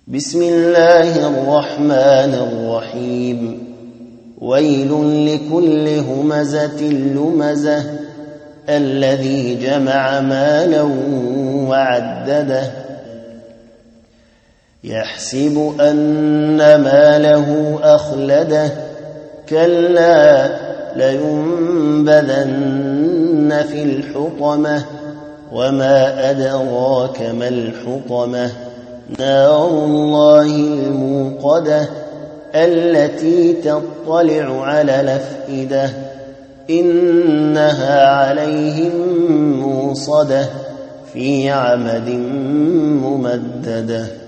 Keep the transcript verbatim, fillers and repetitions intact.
بسم الله الرحمن الرحيم ويل لكل همزة لمزة الذي جمع مالا وعدده يحسب أن ماله أخلده كلا لينبذن في الحطمة وما أدراك ما الحطمة نار الله الموقدة التي تطلع على الأفئدة إنها عليهم موصدة في عمد ممددة.